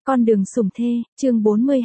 Con đường sủng thê, chương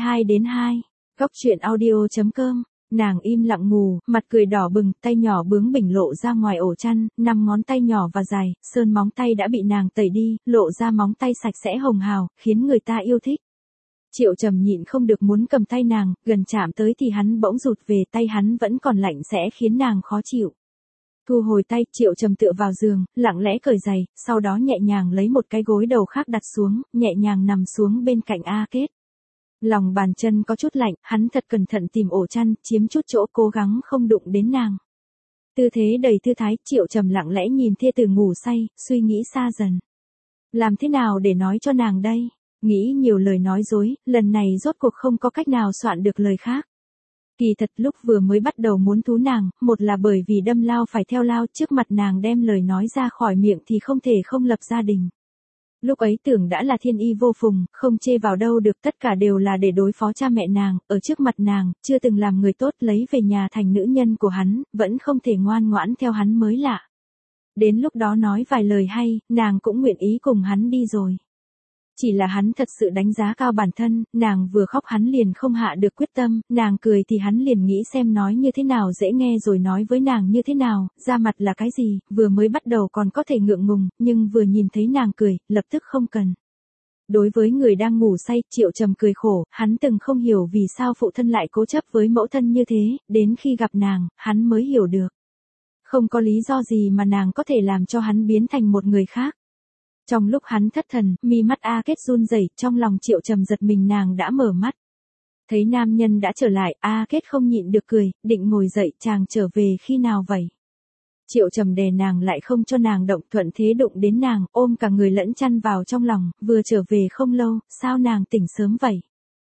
42-2. Góc truyện audio.com. Nàng im lặng ngủ, mặt cười đỏ bừng, tay nhỏ bướng bỉnh lộ ra ngoài ổ chăn, 5 ngón tay nhỏ và dài, sơn móng tay đã bị nàng tẩy đi, lộ ra móng tay sạch sẽ hồng hào, khiến người ta yêu thích. Triệu Trầm nhịn không được muốn cầm tay nàng, gần chạm tới thì hắn bỗng rụt về, tay hắn vẫn còn lạnh sẽ khiến nàng khó chịu. Thu hồi tay, Triệu Trầm tựa vào giường, lặng lẽ cởi giày, sau đó nhẹ nhàng lấy một cái gối đầu khác đặt xuống, nhẹ nhàng nằm xuống bên cạnh A Kết. Lòng bàn chân có chút lạnh, hắn thật cẩn thận tìm ổ chăn, chiếm chút chỗ cố gắng không đụng đến nàng. Tư thế đầy thư thái, Triệu Trầm lặng lẽ nhìn thê tử ngủ say, suy nghĩ xa dần. Làm thế nào để nói cho nàng đây? Nghĩ nhiều lời nói dối, lần này rốt cuộc không có cách nào soạn được lời khác. Kỳ thật lúc vừa mới bắt đầu muốn thú nàng, một là bởi vì đâm lao phải theo lao, trước mặt nàng đem lời nói ra khỏi miệng thì không thể không lập gia đình. Lúc ấy tưởng đã là thiên y vô phùng, không chê vào đâu được, tất cả đều là để đối phó cha mẹ nàng, ở trước mặt nàng, chưa từng làm người tốt, lấy về nhà thành nữ nhân của hắn, vẫn không thể ngoan ngoãn theo hắn mới lạ. Đến lúc đó nói vài lời hay, nàng cũng nguyện ý cùng hắn đi rồi. Chỉ là hắn thật sự đánh giá cao bản thân, nàng vừa khóc hắn liền không hạ được quyết tâm, nàng cười thì hắn liền nghĩ xem nói như thế nào dễ nghe rồi nói với nàng như thế nào, ra mặt là cái gì, vừa mới bắt đầu còn có thể ngượng ngùng, nhưng vừa nhìn thấy nàng cười, lập tức không cần. Đối với người đang ngủ say, Triệu Trầm cười khổ, hắn từng không hiểu vì sao phụ thân lại cố chấp với mẫu thân như thế, đến khi gặp nàng, hắn mới hiểu được. Không có lý do gì mà nàng có thể làm cho hắn biến thành một người khác. Trong lúc hắn thất thần, mi mắt A Kết run rẩy, trong lòng Triệu Trầm giật mình nàng đã mở mắt. Thấy nam nhân đã trở lại, A Kết không nhịn được cười, định ngồi dậy, chàng trở về khi nào vậy? Triệu Trầm đè nàng lại không cho nàng động, thuận thế đụng đến nàng, ôm cả người lẫn chăn vào trong lòng, vừa trở về không lâu, sao nàng tỉnh sớm vậy?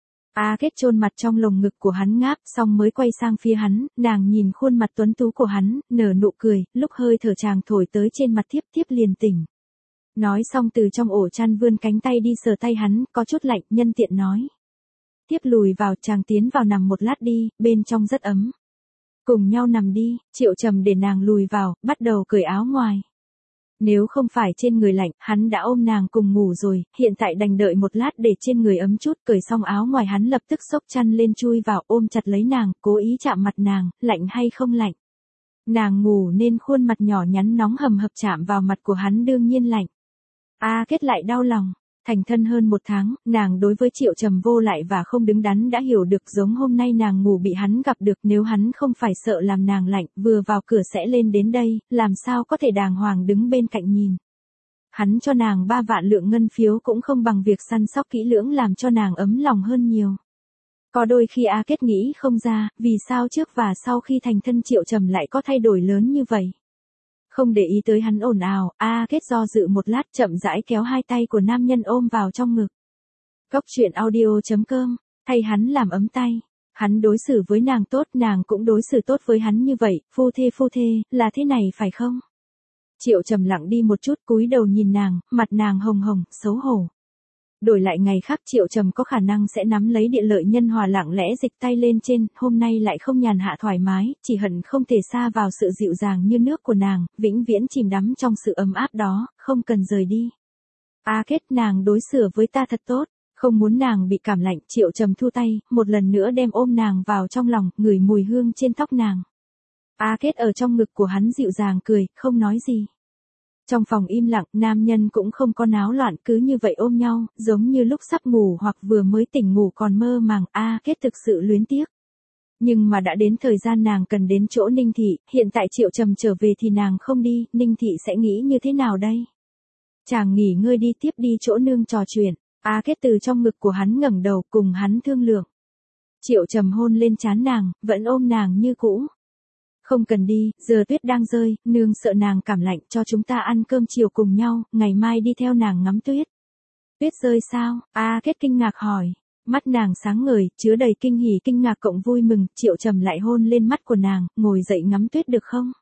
A Kết chôn mặt trong lồng ngực của hắn ngáp, xong mới quay sang phía hắn, nàng nhìn khuôn mặt tuấn tú của hắn, nở nụ cười, lúc hơi thở chàng thổi tới trên mặt thiếp liền tỉnh. Nói xong từ trong ổ chăn vươn cánh tay đi sờ tay hắn, có chút lạnh, nhân tiện nói. Tiếp lùi vào, chàng tiến vào nằm một lát đi, bên trong rất ấm. Cùng nhau nằm đi, Triệu Trầm để nàng lùi vào, bắt đầu cởi áo ngoài. Nếu không phải trên người lạnh, hắn đã ôm nàng cùng ngủ rồi, hiện tại đành đợi một lát để trên người ấm chút, cởi xong áo ngoài hắn lập tức xốc chăn lên chui vào, ôm chặt lấy nàng, cố ý chạm mặt nàng, lạnh hay không lạnh. Nàng ngủ nên khuôn mặt nhỏ nhắn nóng hầm hập chạm vào mặt của hắn đương nhiên lạnh. A Kết lại đau lòng, thành thân hơn 1 tháng, nàng đối với Triệu Trầm vô lại và không đứng đắn đã hiểu được, giống hôm nay nàng ngủ bị hắn gặp được, nếu hắn không phải sợ làm nàng lạnh, vừa vào cửa sẽ lên đến đây, làm sao có thể đàng hoàng đứng bên cạnh nhìn. Hắn cho nàng 3 vạn lượng ngân phiếu cũng không bằng việc săn sóc kỹ lưỡng làm cho nàng ấm lòng hơn nhiều. Có đôi khi A Kết nghĩ không ra, vì sao trước và sau khi thành thân Triệu Trầm lại có thay đổi lớn như vậy. Không để ý tới hắn ồn ào, A Kết do dự một lát, chậm rãi kéo hai tay của nam nhân ôm vào trong ngực. Góc truyện audio.com, thay hắn làm ấm tay. Hắn đối xử với nàng tốt, nàng cũng đối xử tốt với hắn như vậy, phu thê, là thế này phải không? Triệu Trầm lặng đi một chút, cúi đầu nhìn nàng, mặt nàng hồng hồng, xấu hổ. Đổi lại ngày khác Triệu Trầm có khả năng sẽ nắm lấy địa lợi nhân hòa lặng lẽ dịch tay lên trên, hôm nay lại không nhàn hạ thoải mái, chỉ hận không thể xa vào sự dịu dàng như nước của nàng, vĩnh viễn chìm đắm trong sự ấm áp đó, không cần rời đi. A Kết, nàng đối xử với ta thật tốt, không muốn nàng bị cảm lạnh, Triệu Trầm thu tay, một lần nữa đem ôm nàng vào trong lòng, ngửi mùi hương trên tóc nàng. A Kết ở trong ngực của hắn dịu dàng cười, không nói gì. Trong phòng im lặng, nam nhân cũng không có náo loạn, cứ như vậy ôm nhau, giống như lúc sắp ngủ hoặc vừa mới tỉnh ngủ còn mơ màng. A Kết thực sự luyến tiếc. Nhưng mà đã đến thời gian nàng cần đến chỗ Ninh Thị, hiện tại Triệu Trầm trở về thì nàng không đi, Ninh Thị sẽ nghĩ như thế nào đây? Chàng nghỉ ngơi đi, tiếp đi chỗ nương trò chuyện. A Kết từ trong ngực của hắn ngẩng đầu, cùng hắn thương lượng. Triệu Trầm hôn lên trán nàng, vẫn ôm nàng như cũ. Không cần đi, giờ tuyết đang rơi, nương sợ nàng cảm lạnh, cho chúng ta ăn cơm chiều cùng nhau, ngày mai đi theo nàng ngắm tuyết. Tuyết rơi sao? A Kết kinh ngạc hỏi. Mắt nàng sáng ngời, chứa đầy kinh hỉ, kinh ngạc cộng vui mừng, Triệu Trầm lại hôn lên mắt của nàng, ngồi dậy ngắm tuyết được không?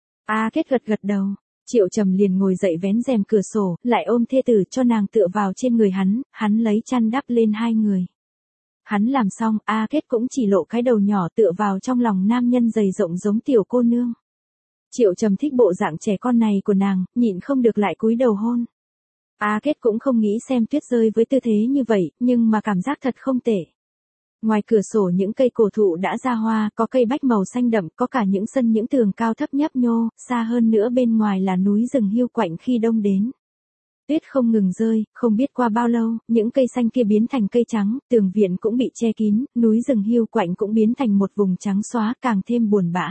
A Kết gật đầu. Triệu Trầm liền ngồi dậy vén rèm cửa sổ, lại ôm thê tử cho nàng tựa vào trên người hắn lấy chăn đắp lên hai người. Hắn làm xong, A Kết cũng chỉ lộ cái đầu nhỏ tựa vào trong lòng nam nhân dày rộng giống tiểu cô nương. Triệu Trầm thích bộ dạng trẻ con này của nàng, nhịn không được lại cúi đầu hôn. A Kết cũng không nghĩ xem tuyết rơi với tư thế như vậy, nhưng mà cảm giác thật không tệ. Ngoài cửa sổ những cây cổ thụ đã ra hoa, có cây bách màu xanh đậm, có cả những sân những tường cao thấp nhấp nhô, xa hơn nữa bên ngoài là núi rừng hiu quạnh khi đông đến. Tuyết không ngừng rơi, không biết qua bao lâu, những cây xanh kia biến thành cây trắng, tường viện cũng bị che kín, núi rừng hiu quạnh cũng biến thành một vùng trắng xóa, càng thêm buồn bã.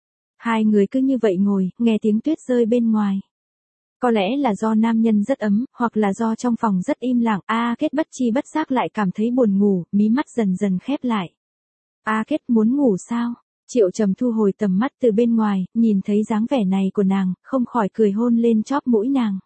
Hai người cứ như vậy ngồi, nghe tiếng tuyết rơi bên ngoài. Có lẽ là do nam nhân rất ấm, hoặc là do trong phòng rất im lặng, A Kết bất chi bất giác lại cảm thấy buồn ngủ, mí mắt dần dần khép lại. A Kết muốn ngủ sao? Triệu Trầm thu hồi tầm mắt từ bên ngoài, nhìn thấy dáng vẻ này của nàng, không khỏi cười hôn lên chóp mũi nàng.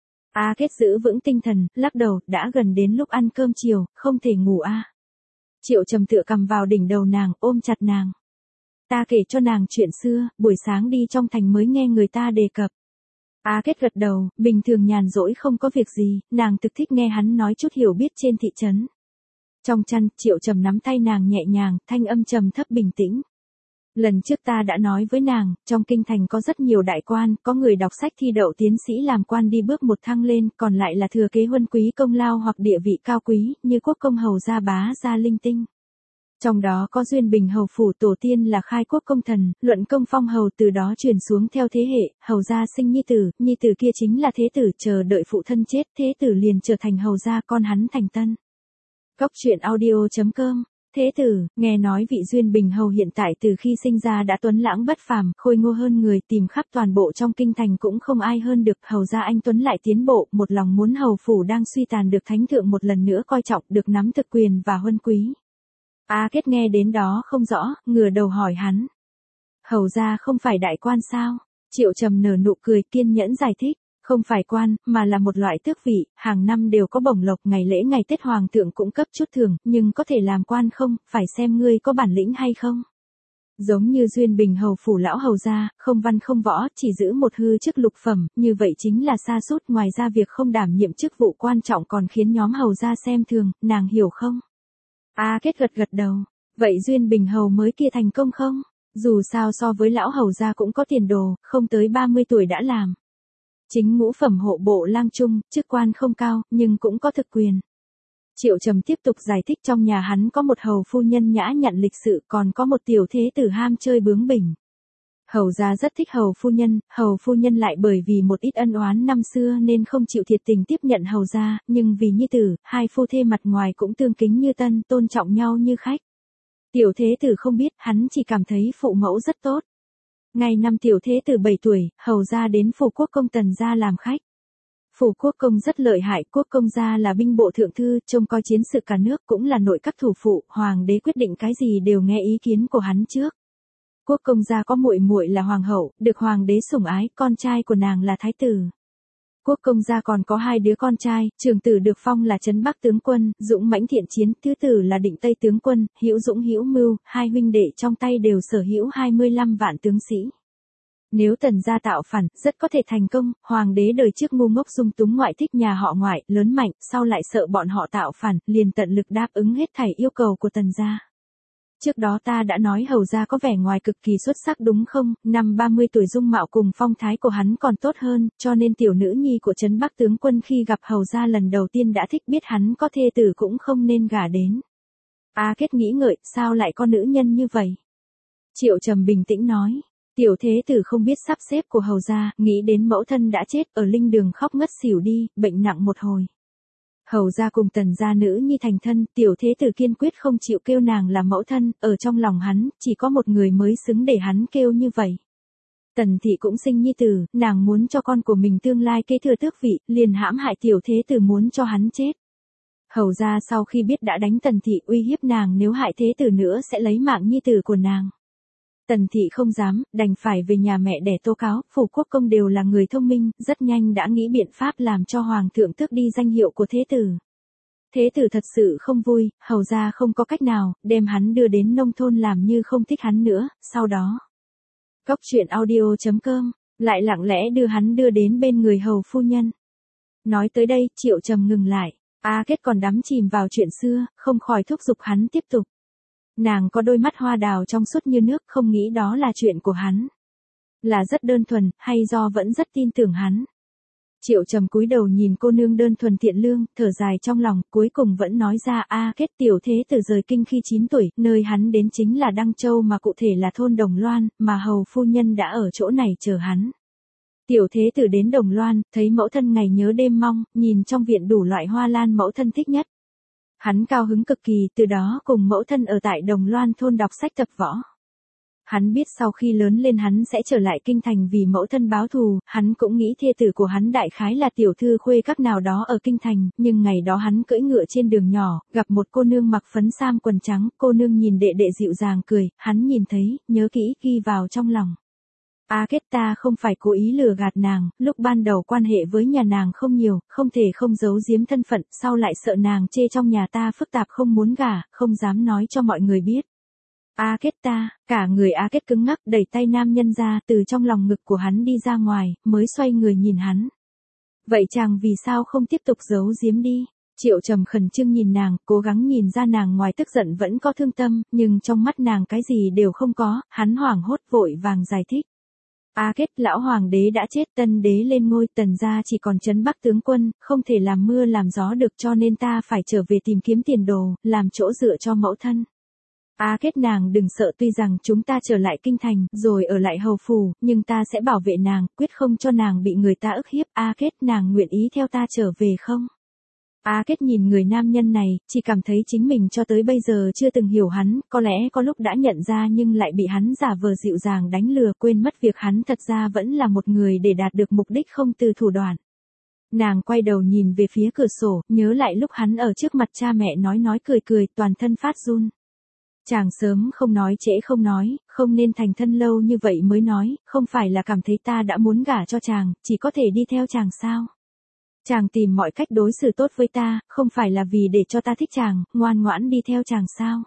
A Kết giữ vững tinh thần, lắc đầu, đã gần đến lúc ăn cơm chiều, không thể ngủ a. Triệu Trầm tựa cầm vào đỉnh đầu nàng, ôm chặt nàng. Ta kể cho nàng chuyện xưa, buổi sáng đi trong thành mới nghe người ta đề cập. A Kết gật đầu, bình thường nhàn rỗi không có việc gì, nàng thực thích nghe hắn nói chút hiểu biết trên thị trấn. Trong chăn, Triệu Trầm nắm tay nàng nhẹ nhàng, thanh âm trầm thấp bình tĩnh. Lần trước ta đã nói với nàng, trong kinh thành có rất nhiều đại quan, có người đọc sách thi đậu tiến sĩ làm quan đi bước một thăng lên, còn lại là thừa kế huân quý công lao hoặc địa vị cao quý, như quốc công hầu gia bá gia linh tinh. Trong đó có Duyên Bình hầu phủ tổ tiên là khai quốc công thần, luận công phong hầu từ đó truyền xuống theo thế hệ, hầu gia sinh nhi tử kia chính là thế tử, chờ đợi phụ thân chết, thế tử liền trở thành hầu gia, con hắn thành tân. Góc truyện audio.com. Thế tử, nghe nói vị Duyên Bình hầu hiện tại từ khi sinh ra đã tuấn lãng bất phàm, khôi ngô hơn người, tìm khắp toàn bộ trong kinh thành cũng không ai hơn được, hầu gia anh tuấn lại tiến bộ, một lòng muốn hầu phủ đang suy tàn được thánh thượng một lần nữa coi trọng, được nắm thực quyền và huân quý. A Kết nghe đến đó không rõ, ngửa đầu hỏi hắn. Hầu gia không phải đại quan sao? Triệu Trầm nở nụ cười kiên nhẫn giải thích. Không phải quan, mà là một loại tước vị, hàng năm đều có bổng lộc, ngày lễ ngày Tết hoàng thượng cũng cấp chút thưởng, nhưng có thể làm quan không, phải xem ngươi có bản lĩnh hay không. Giống như Duyên Bình hầu phủ lão hầu gia, không văn không võ, chỉ giữ một hư chức lục phẩm, như vậy chính là sa sút, ngoài ra việc không đảm nhiệm chức vụ quan trọng còn khiến nhóm hầu gia xem thường, nàng hiểu không? A Kết gật đầu, vậy Duyên Bình hầu mới kia thành công không? Dù sao so với lão hầu gia cũng có tiền đồ, không tới 30 tuổi đã làm. Chính ngũ phẩm hộ bộ lang trung, chức quan không cao, nhưng cũng có thực quyền. Triệu Trầm tiếp tục giải thích, trong nhà hắn có một hầu phu nhân nhã nhặn lịch sự, còn có một tiểu thế tử ham chơi bướng bỉnh. Hầu gia rất thích hầu phu nhân lại bởi vì một ít ân oán năm xưa nên không chịu thiệt tình tiếp nhận hầu gia, nhưng vì nhi tử, hai phu thê mặt ngoài cũng tương kính như tân, tôn trọng nhau như khách. Tiểu thế tử không biết, hắn chỉ cảm thấy phụ mẫu rất tốt. Ngày năm tiểu thế tử 7 tuổi, hầu gia đến phủ quốc công Tần gia làm khách. Phủ quốc công rất lợi hại, quốc công gia là binh bộ thượng thư, trông coi chiến sự cả nước, cũng là nội các thủ phụ, hoàng đế quyết định cái gì đều nghe ý kiến của hắn trước. Quốc công gia có muội muội là hoàng hậu, được hoàng đế sủng ái, con trai của nàng là thái tử. Quốc công gia còn có hai đứa con trai, trưởng tử được phong là Trấn Bắc tướng quân, dũng mãnh thiện chiến, thứ tử là Định Tây tướng quân, hữu dũng hữu mưu, hai huynh đệ trong tay đều sở hữu 25 vạn tướng sĩ. Nếu Tần gia tạo phản, rất có thể thành công, hoàng đế đời trước ngu ngốc dung túng ngoại thích nhà họ ngoại, lớn mạnh, sau lại sợ bọn họ tạo phản, liền tận lực đáp ứng hết thảy yêu cầu của Tần gia. Trước đó ta đã nói hầu gia có vẻ ngoài cực kỳ xuất sắc đúng không, năm 30 tuổi dung mạo cùng phong thái của hắn còn tốt hơn, cho nên tiểu nữ nhi của Trấn Bắc tướng quân khi gặp hầu gia lần đầu tiên đã thích, biết hắn có thê tử cũng không nên gả đến. A Kết nghĩ ngợi, sao lại có nữ nhân như vậy? Triệu Trầm bình tĩnh nói. Tiểu thế tử không biết sắp xếp của hầu gia, nghĩ đến mẫu thân đã chết ở linh đường khóc ngất xỉu đi, bệnh nặng một hồi. Hầu gia cùng Tần gia nữ nhi thành thân, tiểu thế tử kiên quyết không chịu kêu nàng là mẫu thân, ở trong lòng hắn, chỉ có một người mới xứng để hắn kêu như vậy. Tần thị cũng sinh nhi tử, nàng muốn cho con của mình tương lai kế thừa tước vị, liền hãm hại tiểu thế tử muốn cho hắn chết. Hầu gia sau khi biết đã đánh Tần thị, uy hiếp nàng nếu hại thế tử nữa sẽ lấy mạng nhi tử của nàng. Tần thị không dám, đành phải về nhà mẹ đẻ tố cáo, phủ quốc công đều là người thông minh, rất nhanh đã nghĩ biện pháp làm cho hoàng thượng tước đi danh hiệu của thế tử. Thế tử thật sự không vui, hầu gia không có cách nào, đem hắn đưa đến nông thôn làm như không thích hắn nữa, sau đó. Góc truyện audio.com, lại lặng lẽ đưa đến bên người hầu phu nhân. Nói tới đây, Triệu Trầm ngừng lại, A Kết còn đắm chìm vào chuyện xưa, không khỏi thúc giục hắn tiếp tục. Nàng có đôi mắt hoa đào trong suốt như nước, không nghĩ đó là chuyện của hắn. Là rất đơn thuần, hay do vẫn rất tin tưởng hắn. Triệu Trầm cúi đầu nhìn cô nương đơn thuần thiện lương, thở dài trong lòng, cuối cùng vẫn nói ra Kết tiểu thế tử rời kinh khi 9 tuổi, nơi hắn đến chính là Đăng Châu mà cụ thể là thôn Đồng Loan, mà hầu phu nhân đã ở chỗ này chờ hắn. Tiểu thế tử đến Đồng Loan, thấy mẫu thân ngày nhớ đêm mong, nhìn trong viện đủ loại hoa lan mẫu thân thích nhất. Hắn cao hứng cực kỳ, từ đó cùng mẫu thân ở tại Đồng Loan thôn đọc sách tập võ. Hắn biết sau khi lớn lên hắn sẽ trở lại kinh thành vì mẫu thân báo thù, hắn cũng nghĩ thê tử của hắn đại khái là tiểu thư khuê các nào đó ở kinh thành, nhưng ngày đó hắn cưỡi ngựa trên đường nhỏ, gặp một cô nương mặc phấn sam quần trắng, cô nương nhìn đệ đệ dịu dàng cười, hắn nhìn thấy, nhớ kỹ ghi vào trong lòng. Kết ta không phải cố ý lừa gạt nàng, lúc ban đầu quan hệ với nhà nàng không nhiều, không thể không giấu giếm thân phận, sau lại sợ nàng chê trong nhà ta phức tạp không muốn gả, không dám nói cho mọi người biết. Kết ta, cả người Kết cứng ngắc đẩy tay nam nhân ra từ trong lòng ngực của hắn đi ra ngoài, mới xoay người nhìn hắn. Vậy chàng vì sao không tiếp tục giấu giếm đi? Triệu Trầm khẩn trương nhìn nàng, cố gắng nhìn ra nàng ngoài tức giận vẫn có thương tâm, nhưng trong mắt nàng cái gì đều không có, hắn hoảng hốt vội vàng giải thích. Kết lão hoàng đế đã chết, tân đế lên ngôi, tần gia chỉ còn trấn Bắc tướng quân, không thể làm mưa làm gió được, cho nên ta phải trở về tìm kiếm tiền đồ, làm chỗ dựa cho mẫu thân. Kết nàng đừng sợ, tuy rằng chúng ta trở lại kinh thành, rồi ở lại hầu phủ, nhưng ta sẽ bảo vệ nàng, quyết không cho nàng bị người ta ức hiếp. Kết nàng nguyện ý theo ta trở về không? Kết nhìn người nam nhân này, chỉ cảm thấy chính mình cho tới bây giờ chưa từng hiểu hắn, có lẽ có lúc đã nhận ra nhưng lại bị hắn giả vờ dịu dàng đánh lừa, quên mất việc hắn thật ra vẫn là một người để đạt được mục đích không từ thủ đoạn. Nàng quay đầu nhìn về phía cửa sổ, nhớ lại lúc hắn ở trước mặt cha mẹ nói cười cười, toàn thân phát run. Chàng sớm không nói trễ không nói, không nên thành thân lâu như vậy mới nói, không phải là cảm thấy ta đã muốn gả cho chàng, chỉ có thể đi theo chàng sao? Chàng tìm mọi cách đối xử tốt với ta, không phải là vì để cho ta thích chàng, ngoan ngoãn đi theo chàng sao?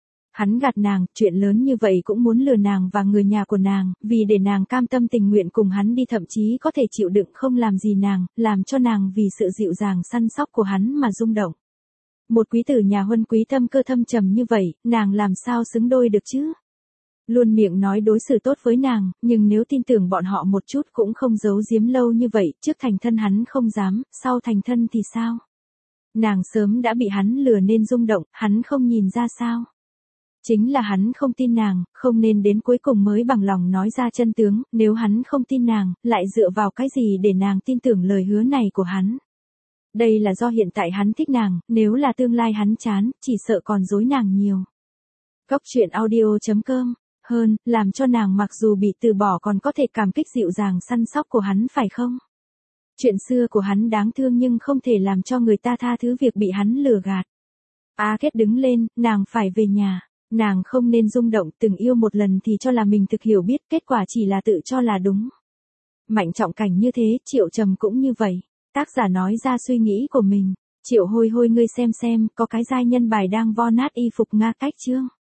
Hắn gạt nàng, chuyện lớn như vậy cũng muốn lừa nàng và người nhà của nàng, vì để nàng cam tâm tình nguyện cùng hắn đi, thậm chí có thể chịu đựng không làm gì nàng, làm cho nàng vì sự dịu dàng săn sóc của hắn mà rung động. Một quý tử nhà huân quý tâm cơ thâm trầm như vậy, nàng làm sao xứng đôi được chứ? Luôn miệng nói đối xử tốt với nàng, nhưng nếu tin tưởng bọn họ một chút cũng không giấu giếm lâu như vậy, trước thành thân hắn không dám, sau thành thân thì sao? Nàng sớm đã bị hắn lừa nên rung động, hắn không nhìn ra sao? Chính là hắn không tin nàng, không nên đến cuối cùng mới bằng lòng nói ra chân tướng, nếu hắn không tin nàng, lại dựa vào cái gì để nàng tin tưởng lời hứa này của hắn? Đây là do hiện tại hắn thích nàng, nếu là tương lai hắn chán, chỉ sợ còn dối nàng nhiều. Cóc truyện audio.com hơn, làm cho nàng mặc dù bị từ bỏ còn có thể cảm kích dịu dàng săn sóc của hắn phải không? Chuyện xưa của hắn đáng thương nhưng không thể làm cho người ta tha thứ việc bị hắn lừa gạt. Kết đứng lên, nàng phải về nhà. Nàng không nên rung động, từng yêu một lần thì cho là mình thực hiểu biết, kết quả chỉ là tự cho là đúng. Mạnh Trọng Cảnh như thế, Triệu Trầm cũng như vậy. Tác giả nói ra suy nghĩ của mình. Triệu Hôi Hôi, ngươi xem, có cái giai nhân bài đang vo nát y phục Nga cách chưa?